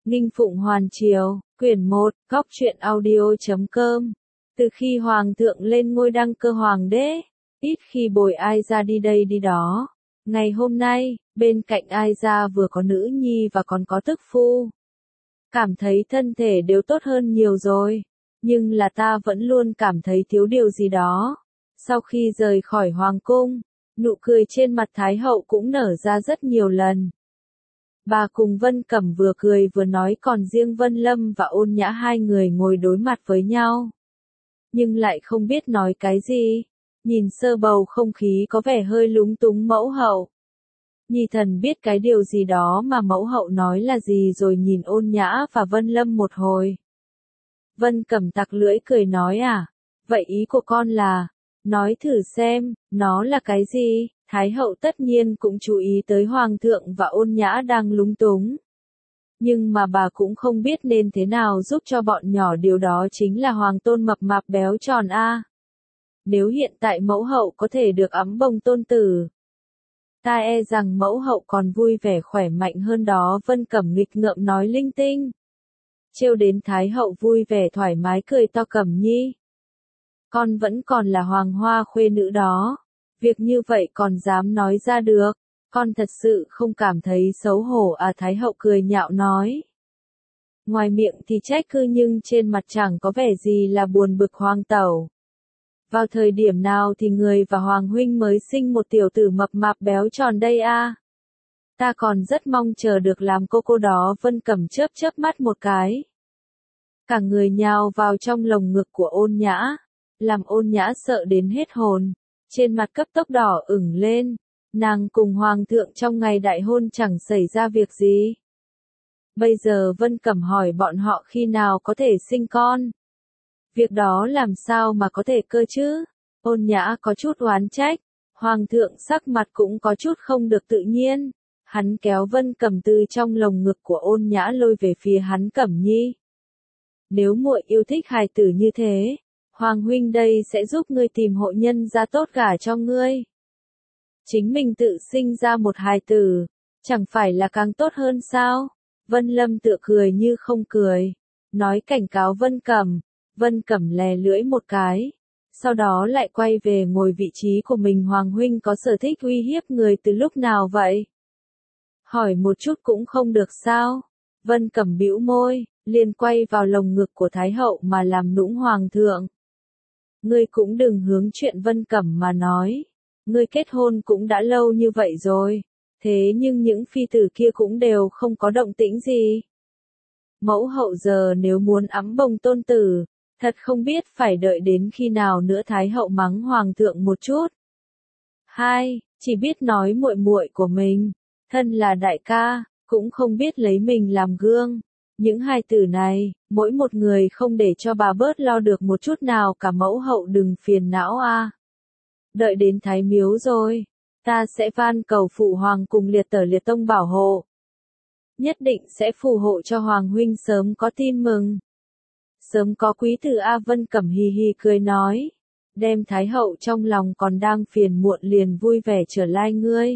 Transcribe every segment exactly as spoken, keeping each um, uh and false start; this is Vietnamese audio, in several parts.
Nghinh Phụng Hoàn Triều, quyển một, góc truyện audio chấm com. Từ khi Hoàng thượng lên ngôi đăng cơ hoàng đế, ít khi bồi ai ra đi đây đi đó. Ngày hôm nay, bên cạnh ai ra vừa có nữ nhi và còn có tức phu. Cảm thấy thân thể đều tốt hơn nhiều rồi, nhưng là ta vẫn luôn cảm thấy thiếu điều gì đó. Sau khi rời khỏi hoàng cung, nụ cười trên mặt Thái hậu cũng nở ra rất nhiều lần. Bà cùng Vân Cẩm vừa cười vừa nói, còn riêng Vân Lâm và Ôn Nhã hai người ngồi đối mặt với nhau. Nhưng lại không biết nói cái gì. Nhìn sơ bầu không khí có vẻ hơi lúng túng mẫu hậu. Nhi thần biết cái điều gì đó mà mẫu hậu nói là gì rồi, nhìn Ôn Nhã và Vân Lâm một hồi. Vân Cẩm tặc lưỡi cười nói à, vậy ý của con là, nói thử xem, nó là cái gì? Thái hậu tất nhiên cũng chú ý tới Hoàng thượng và Ôn Nhã đang lúng túng. Nhưng mà bà cũng không biết nên thế nào giúp cho bọn nhỏ, điều đó chính là Hoàng tôn mập mạp béo tròn a. Nếu hiện tại mẫu hậu có thể được ẵm bồng tôn tử, ta e rằng mẫu hậu còn vui vẻ khỏe mạnh hơn đó. Vân Cẩm nghịch ngợm nói linh tinh. Trêu đến Thái hậu vui vẻ thoải mái cười to. Cẩm nhi, con vẫn còn là hoàng hoa khuê nữ đó. Việc như vậy còn dám nói ra được, con thật sự không cảm thấy xấu hổ à? Thái hậu cười nhạo nói. Ngoài miệng thì trách cứ nhưng trên mặt chẳng có vẻ gì là buồn bực. Hoàng tẩu, vào thời điểm nào thì người và Hoàng huynh mới sinh một tiểu tử mập mạp béo tròn đây a? Ta còn rất mong chờ được làm cô cô đó. Vân Cẩm chớp chớp mắt một cái. Cả người nhào vào trong lồng ngực của Ôn Nhã, làm Ôn Nhã sợ đến hết hồn. Trên mặt cấp tốc đỏ ửng lên, nàng cùng Hoàng thượng trong ngày đại hôn chẳng xảy ra việc gì. Bây giờ Vân Cẩm hỏi bọn họ khi nào có thể sinh con. Việc đó làm sao mà có thể cơ chứ? Ôn Nhã có chút oán trách, Hoàng thượng sắc mặt cũng có chút không được tự nhiên. Hắn kéo Vân Cẩm từ trong lồng ngực của Ôn Nhã lôi về phía hắn. Cẩm nhi, nếu muội yêu thích hài tử như thế, Hoàng huynh đây sẽ giúp ngươi tìm hộ nhân gia tốt gả cho ngươi. Chính mình tự sinh ra một hài tử, chẳng phải là càng tốt hơn sao? Vân Lâm tựa cười như không cười, nói cảnh cáo Vân Cẩm. Vân Cẩm lè lưỡi một cái, sau đó lại quay về ngồi vị trí của mình. Hoàng huynh có sở thích uy hiếp người từ lúc nào vậy? Hỏi một chút cũng không được sao? Vân Cẩm bĩu môi, liền quay vào lồng ngực của Thái hậu mà làm nũng. Hoàng thượng, ngươi cũng đừng hướng chuyện Vân Cẩm mà nói. Ngươi kết hôn cũng đã lâu như vậy rồi, thế nhưng những phi tử kia cũng đều không có động tĩnh gì. Mẫu hậu giờ nếu muốn ẵm bồng tôn tử, thật không biết phải đợi đến khi nào nữa. Thái hậu mắng Hoàng thượng một chút. Hai, chỉ biết nói muội muội của mình, thân là đại ca, cũng không biết lấy mình làm gương. Những hài tử này, mỗi một người không để cho bà bớt lo được một chút nào cả. Mẫu hậu đừng phiền não a. Đợi đến Thái miếu rồi, ta sẽ van cầu phụ hoàng cùng liệt tở liệt tông bảo hộ. Nhất định sẽ phù hộ cho Hoàng huynh sớm có tin mừng, sớm có quý tử a. Vân Cẩm hì hì cười nói, đem Thái hậu trong lòng còn đang phiền muộn liền vui vẻ trở lại. Ngươi,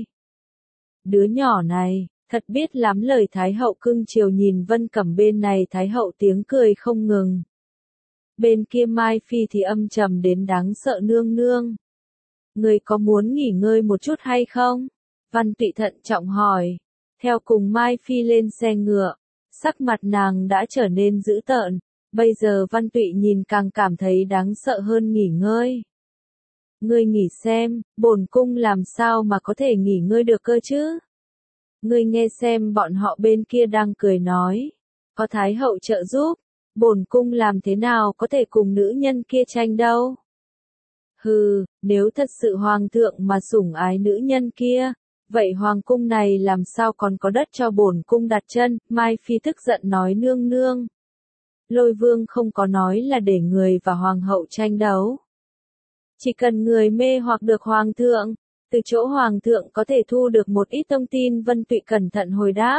đứa nhỏ này, thật biết lắm lời. Thái hậu cưng chiều nhìn Vân Cẩm. Bên này Thái hậu tiếng cười không ngừng. Bên kia Mai Phi thì âm trầm đến đáng sợ. Nương nương, người có muốn nghỉ ngơi một chút hay không? Văn Tụy thận trọng hỏi. Theo cùng Mai Phi lên xe ngựa, sắc mặt nàng đã trở nên dữ tợn. Bây giờ Văn Tụy nhìn càng cảm thấy đáng sợ hơn. Nghỉ ngơi? Ngươi nghỉ xem, bổn cung làm sao mà có thể nghỉ ngơi được cơ chứ? Ngươi nghe xem bọn họ bên kia đang cười nói, có Thái hậu trợ giúp, bổn cung làm thế nào có thể cùng nữ nhân kia tranh đâu. Hừ, nếu thật sự Hoàng thượng mà sủng ái nữ nhân kia, vậy Hoàng cung này làm sao còn có đất cho bổn cung đặt chân? Mai Phi tức giận nói. Nương nương, Lôi Vương không có nói là để người và Hoàng hậu tranh đấu. Chỉ cần người mê hoặc được Hoàng thượng, từ chỗ Hoàng thượng có thể thu được một ít thông tin. Vân Tụy cẩn thận hồi đáp.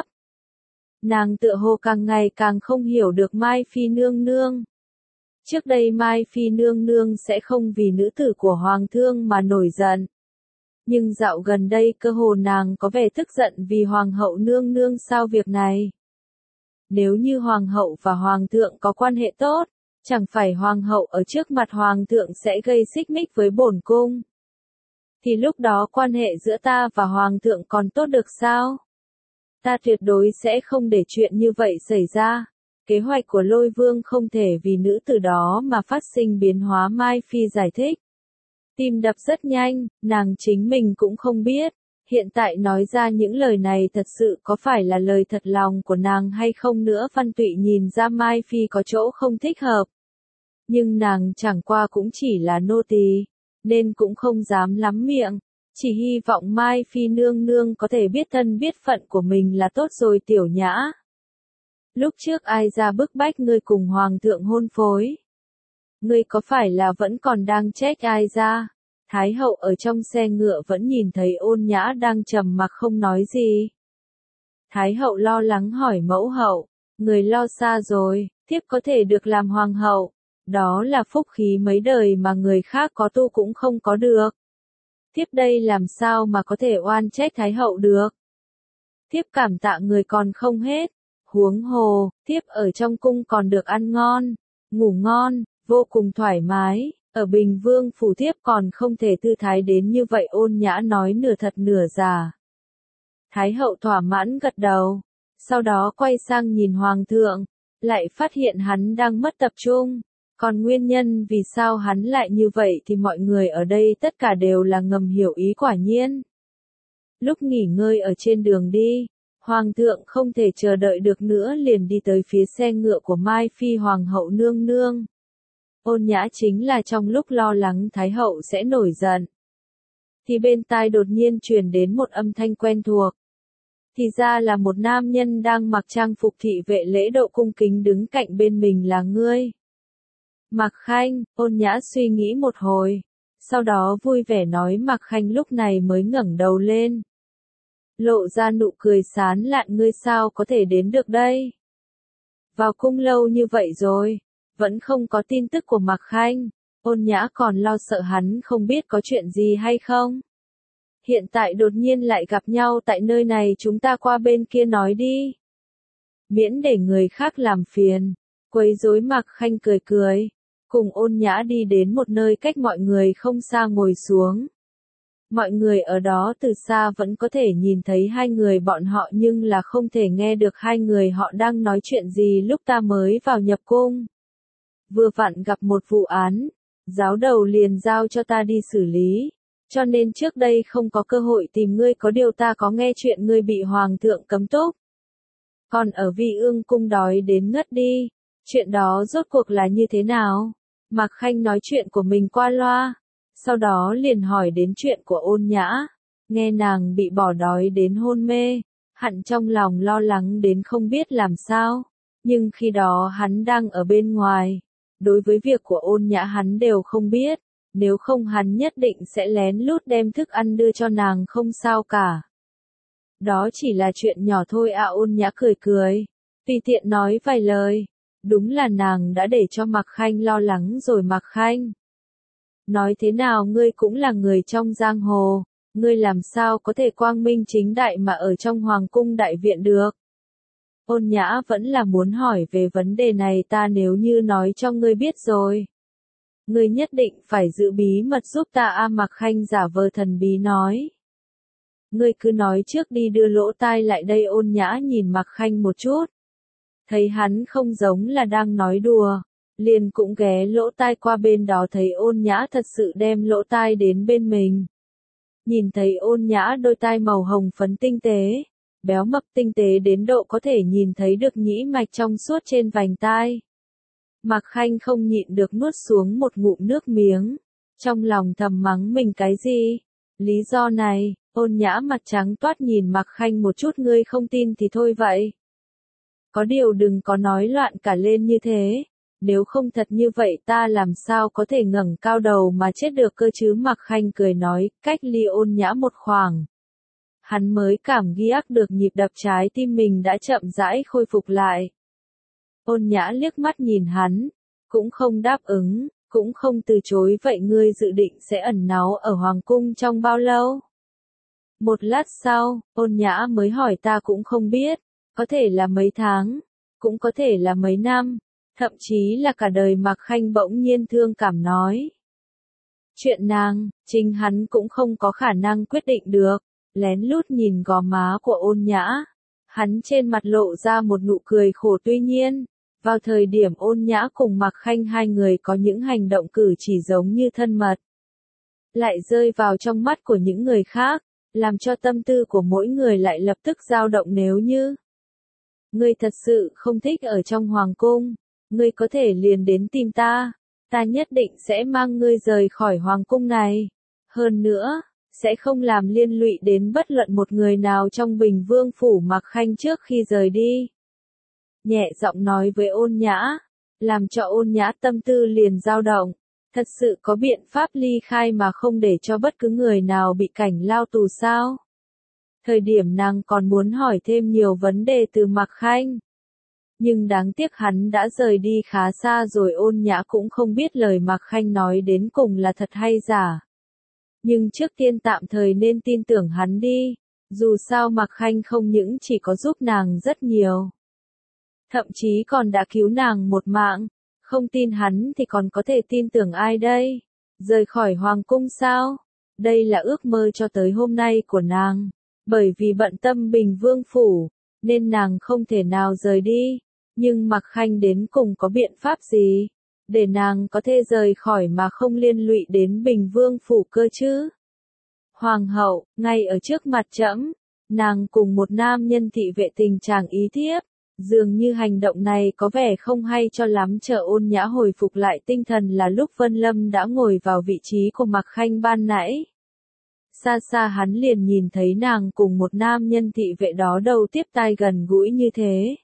Nàng tựa hồ càng ngày càng không hiểu được Mai Phi nương nương. Trước đây Mai Phi nương nương sẽ không vì nữ tử của Hoàng thương mà nổi giận. Nhưng dạo gần đây cơ hồ nàng có vẻ tức giận vì Hoàng hậu nương nương. Sao việc này? Nếu như hoàng hậu và hoàng thượng có quan hệ tốt, chẳng phải hoàng hậu ở trước mặt hoàng thượng sẽ gây xích mích với bổn cung. Thì lúc đó quan hệ giữa ta và hoàng thượng còn tốt được sao? Ta tuyệt đối sẽ không để chuyện như vậy xảy ra. Kế hoạch của Lôi Vương không thể vì nữ tử đó mà phát sinh biến hóa, Mai Phi giải thích. Tim đập rất nhanh, nàng chính mình cũng không biết. Hiện tại nói ra những lời này thật sự có phải là lời thật lòng của nàng hay không nữa. Văn Tụy nhìn ra Mai Phi có chỗ không thích hợp. Nhưng nàng chẳng qua cũng chỉ là nô tỳ, nên cũng không dám lắm miệng. Chỉ hy vọng Mai Phi nương nương có thể biết thân biết phận của mình là tốt rồi. Tiểu Nhã, lúc trước ai ra bức bách ngươi cùng hoàng thượng hôn phối? Ngươi có phải là vẫn còn đang trách ai ra? Thái hậu ở trong xe ngựa vẫn nhìn thấy Ôn Nhã đang trầm mặc không nói gì. Thái hậu lo lắng hỏi mẫu hậu, người lo xa rồi, thiếp có thể được làm hoàng hậu. Đó là phúc khí mấy đời mà người khác có tu cũng không có được. Thiếp đây làm sao mà có thể oan trách Thái hậu được? Thiếp cảm tạ người còn không hết. Huống hồ, thiếp ở trong cung còn được ăn ngon, ngủ ngon, vô cùng thoải mái. Ở Bình Vương phủ thiếp còn không thể thư thái đến như vậy. Ôn Nhã nói nửa thật nửa giả. Thái hậu thỏa mãn gật đầu. Sau đó quay sang nhìn hoàng thượng, lại phát hiện hắn đang mất tập trung. Còn nguyên nhân vì sao hắn lại như vậy thì mọi người ở đây tất cả đều là ngầm hiểu ý. Quả nhiên, lúc nghỉ ngơi ở trên đường đi, hoàng thượng không thể chờ đợi được nữa liền đi tới phía xe ngựa của Mai Phi. Hoàng hậu nương nương. Ôn Nhã chính là trong lúc lo lắng Thái hậu sẽ nổi giận, thì bên tai đột nhiên truyền đến một âm thanh quen thuộc. Thì ra là một nam nhân đang mặc trang phục thị vệ lễ độ cung kính đứng cạnh bên mình. Là ngươi, Mạc Khanh. Ôn Nhã suy nghĩ một hồi, sau đó vui vẻ nói. Mạc Khanh lúc này mới ngẩng đầu lên, lộ ra nụ cười sán lạn. Ngươi sao có thể đến được đây? Vào cung lâu như vậy rồi, vẫn không có tin tức của Mạc Khanh. Ôn Nhã còn lo sợ hắn không biết có chuyện gì hay không. Hiện tại đột nhiên lại gặp nhau tại nơi này, chúng ta qua bên kia nói đi. Miễn để người khác làm phiền, quấy rối. Mạc Khanh cười cười, cùng Ôn Nhã đi đến một nơi cách mọi người không xa ngồi xuống. Mọi người ở đó từ xa vẫn có thể nhìn thấy hai người bọn họ nhưng là không thể nghe được hai người họ đang nói chuyện gì. Lúc ta mới vào nhập cung, vừa vặn gặp một vụ án, giáo đầu liền giao cho ta đi xử lý, cho nên trước đây không có cơ hội tìm ngươi. Có điều ta có nghe chuyện ngươi bị hoàng thượng cấm túc, còn ở Vi Ương cung đói đến ngất đi. Chuyện đó rốt cuộc là như thế nào? Mạc Khanh nói chuyện của mình qua loa, sau đó liền hỏi đến chuyện của Ôn Nhã. Nghe nàng bị bỏ đói đến hôn mê, hắn trong lòng lo lắng đến không biết làm sao. Nhưng khi đó hắn đang ở bên ngoài, đối với việc của Ôn Nhã hắn đều không biết. Nếu không hắn nhất định sẽ lén lút đem thức ăn đưa cho nàng, không sao cả. Đó chỉ là chuyện nhỏ thôi à. Ôn Nhã cười cười, tùy tiện nói vài lời. Đúng là nàng đã để cho Mạc Khanh lo lắng rồi. Mạc Khanh, nói thế nào ngươi cũng là người trong giang hồ, ngươi làm sao có thể quang minh chính đại mà ở trong hoàng cung đại viện được? Ôn Nhã vẫn là muốn hỏi về vấn đề này. Ta nếu như nói cho ngươi biết rồi, ngươi nhất định phải giữ bí mật giúp ta a. Mạc Khanh giả vờ thần bí nói. Ngươi cứ nói trước đi, đưa lỗ tai lại đây. Ôn Nhã nhìn Mạc Khanh một chút, thấy hắn không giống là đang nói đùa, liền cũng ghé lỗ tai qua bên đó. Thấy Ôn Nhã thật sự đem lỗ tai đến bên mình, nhìn thấy Ôn Nhã đôi tai màu hồng phấn tinh tế, béo mập tinh tế đến độ có thể nhìn thấy được nhĩ mạch trong suốt trên vành tai. Mạc Khanh không nhịn được nuốt xuống một ngụm nước miếng, trong lòng thầm mắng mình cái gì? Lý do này. Ôn Nhã mặt trắng toát nhìn Mạc Khanh một chút. Ngươi không tin thì thôi vậy. Có điều đừng có nói loạn cả lên như thế. Nếu không thật như vậy ta làm sao có thể ngẩng cao đầu mà chết được cơ chứ? Mạc Khanh cười nói. Cách ly Ôn Nhã một khoảng, hắn mới cảm giác được nhịp đập trái tim mình đã chậm rãi khôi phục lại. Ôn Nhã liếc mắt nhìn hắn, cũng không đáp ứng, cũng không từ chối. Vậy ngươi dự định sẽ ẩn náu ở hoàng cung trong bao lâu? Một lát sau, Ôn Nhã mới hỏi. Ta cũng không biết, có thể là mấy tháng, cũng có thể là mấy năm, thậm chí là cả đời. Mạc Khanh bỗng nhiên thương cảm nói. Chuyện nàng, chính hắn cũng không có khả năng quyết định được, lén lút nhìn gò má của Ôn Nhã. Hắn trên mặt lộ ra một nụ cười khổ. Tuy nhiên, vào thời điểm Ôn Nhã cùng Mạc Khanh hai người có những hành động cử chỉ giống như thân mật, lại rơi vào trong mắt của những người khác, làm cho tâm tư của mỗi người lại lập tức dao động. Nếu như ngươi thật sự không thích ở trong hoàng cung, ngươi có thể liền đến tìm ta, ta nhất định sẽ mang ngươi rời khỏi hoàng cung này. Hơn nữa, sẽ không làm liên lụy đến bất luận một người nào trong Bình Vương phủ. Mạc Khanh trước khi rời đi, nhẹ giọng nói với Ôn Nhã, làm cho Ôn Nhã tâm tư liền dao động. Thật sự có biện pháp ly khai mà không để cho bất cứ người nào bị cảnh lao tù sao? Thời điểm nàng còn muốn hỏi thêm nhiều vấn đề từ Mạc Khanh. Nhưng đáng tiếc hắn đã rời đi khá xa rồi. Ôn Nhã cũng không biết lời Mạc Khanh nói đến cùng là thật hay giả. Nhưng trước tiên tạm thời nên tin tưởng hắn đi. Dù sao Mạc Khanh không những chỉ có giúp nàng rất nhiều, thậm chí còn đã cứu nàng một mạng. Không tin hắn thì còn có thể tin tưởng ai đây? Rời khỏi hoàng cung sao? Đây là ước mơ cho tới hôm nay của nàng. Bởi vì bận tâm Bình Vương phủ, nên nàng không thể nào rời đi. Nhưng Mạc Khanh đến cùng có biện pháp gì để nàng có thể rời khỏi mà không liên lụy đến Bình Vương phủ cơ chứ? Hoàng hậu, ngay ở trước mặt trẫm, nàng cùng một nam nhân thị vệ tình trạng ý thiếp. Dường như hành động này có vẻ không hay cho lắm. Chờ Ôn Nhã hồi phục lại tinh thần là lúc Vân Lâm đã ngồi vào vị trí của Mạc Khanh ban nãy. Xa xa hắn liền nhìn thấy nàng cùng một nam nhân thị vệ đó đầu tiếp tai gần gũi như thế.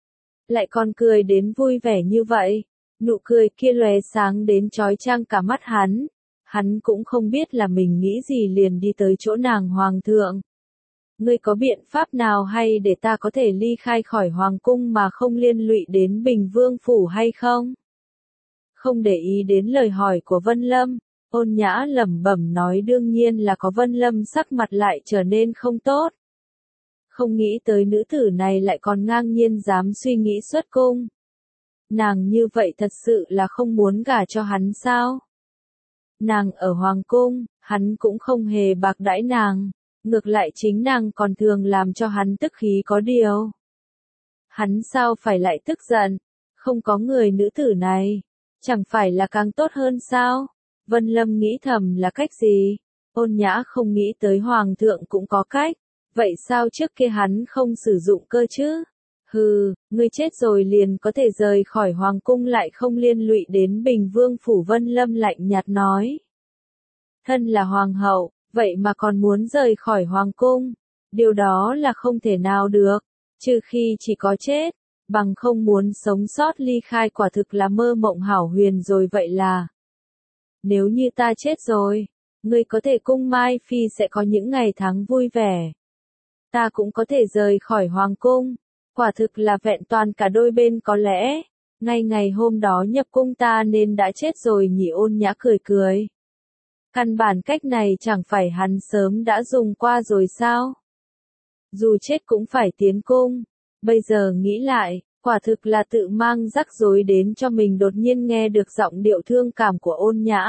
Lại còn cười đến vui vẻ như vậy. Nụ cười kia lóe sáng đến chói chang cả mắt hắn. Hắn cũng không biết là mình nghĩ gì liền đi tới chỗ nàng. Hoàng thượng, ngươi có biện pháp nào hay để ta có thể ly khai khỏi hoàng cung mà không liên lụy đến Bình Vương phủ hay không? Không để ý đến lời hỏi của Vân Lâm, Ôn Nhã lẩm bẩm nói. Đương nhiên là có. Vân Lâm sắc mặt lại trở nên không tốt. Không nghĩ tới nữ tử này lại còn ngang nhiên dám suy nghĩ xuất cung. Nàng như vậy thật sự là không muốn gả cho hắn sao? Nàng ở hoàng cung, hắn cũng không hề bạc đãi nàng. Ngược lại chính nàng còn thường làm cho hắn tức khí. Có điều, hắn sao phải lại tức giận? Không có người nữ tử này, chẳng phải là càng tốt hơn sao? Vân Lâm nghĩ thầm là cách gì? Ôn Nhã không nghĩ tới hoàng thượng cũng có cách. Vậy sao trước kia hắn không sử dụng cơ chứ? Hừ, ngươi chết rồi liền có thể rời khỏi hoàng cung lại không liên lụy đến Bình Vương phủ. Vân Lâm lạnh nhạt nói. Thân là hoàng hậu, vậy mà còn muốn rời khỏi hoàng cung, điều đó là không thể nào được, trừ khi chỉ có chết, bằng không muốn sống sót ly khai quả thực là mơ mộng hão huyền rồi. Vậy là, nếu như ta chết rồi, ngươi có thể cung Mai Phi sẽ có những ngày tháng vui vẻ. Ta cũng có thể rời khỏi hoàng cung, quả thực là vẹn toàn cả đôi bên. Có lẽ, ngay ngày hôm đó nhập cung ta nên đã chết rồi nhỉ? Ôn Nhã cười cười. Căn bản cách này chẳng phải hắn sớm đã dùng qua rồi sao? Dù chết cũng phải tiến cung. Bây giờ nghĩ lại, quả thực là tự mang rắc rối đến cho mình. Đột nhiên nghe được giọng điệu thương cảm của Ôn Nhã,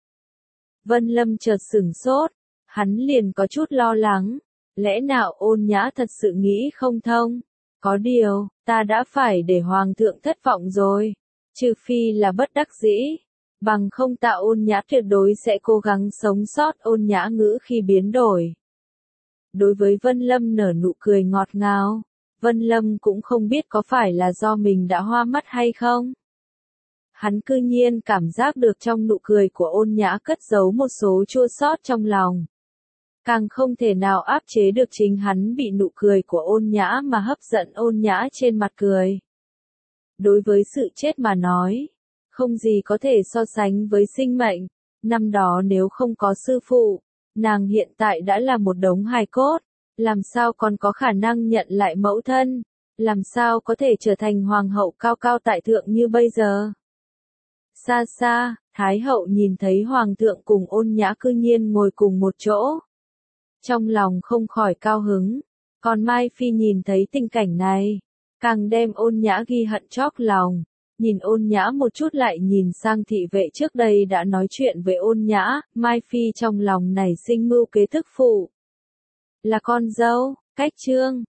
Vân Lâm chợt sửng sốt. Hắn liền có chút lo lắng. Lẽ nào Ôn Nhã thật sự nghĩ không thông? Có điều, ta đã phải để hoàng thượng thất vọng rồi. Trừ phi là bất đắc dĩ. Bằng không ta Ôn Nhã tuyệt đối sẽ cố gắng sống sót. Ôn Nhã ngữ khi biến đổi. Đối với Vân Lâm nở nụ cười ngọt ngào. Vân Lâm cũng không biết có phải là do mình đã hoa mắt hay không. Hắn cư nhiên cảm giác được trong nụ cười của Ôn Nhã cất giấu một số chua xót trong lòng. Càng không thể nào áp chế được chính hắn bị nụ cười của Ôn Nhã mà hấp dẫn. Ôn Nhã trên mặt cười. Đối với sự chết mà nói, không gì có thể so sánh với sinh mệnh. Năm đó nếu không có sư phụ, nàng hiện tại đã là một đống hài cốt. Làm sao còn có khả năng nhận lại mẫu thân? Làm sao có thể trở thành hoàng hậu cao cao tại thượng như bây giờ? Xa xa, Thái hậu nhìn thấy hoàng thượng cùng Ôn Nhã cư nhiên ngồi cùng một chỗ. Trong lòng không khỏi cao hứng. Còn Mai Phi nhìn thấy tình cảnh này, càng đem Ôn Nhã ghi hận chót lòng. Nhìn Ôn Nhã một chút lại nhìn sang thị vệ trước đây đã nói chuyện với Ôn Nhã, Mai Phi trong lòng nảy sinh mưu kế thức phụ. Là con dâu, cách trương.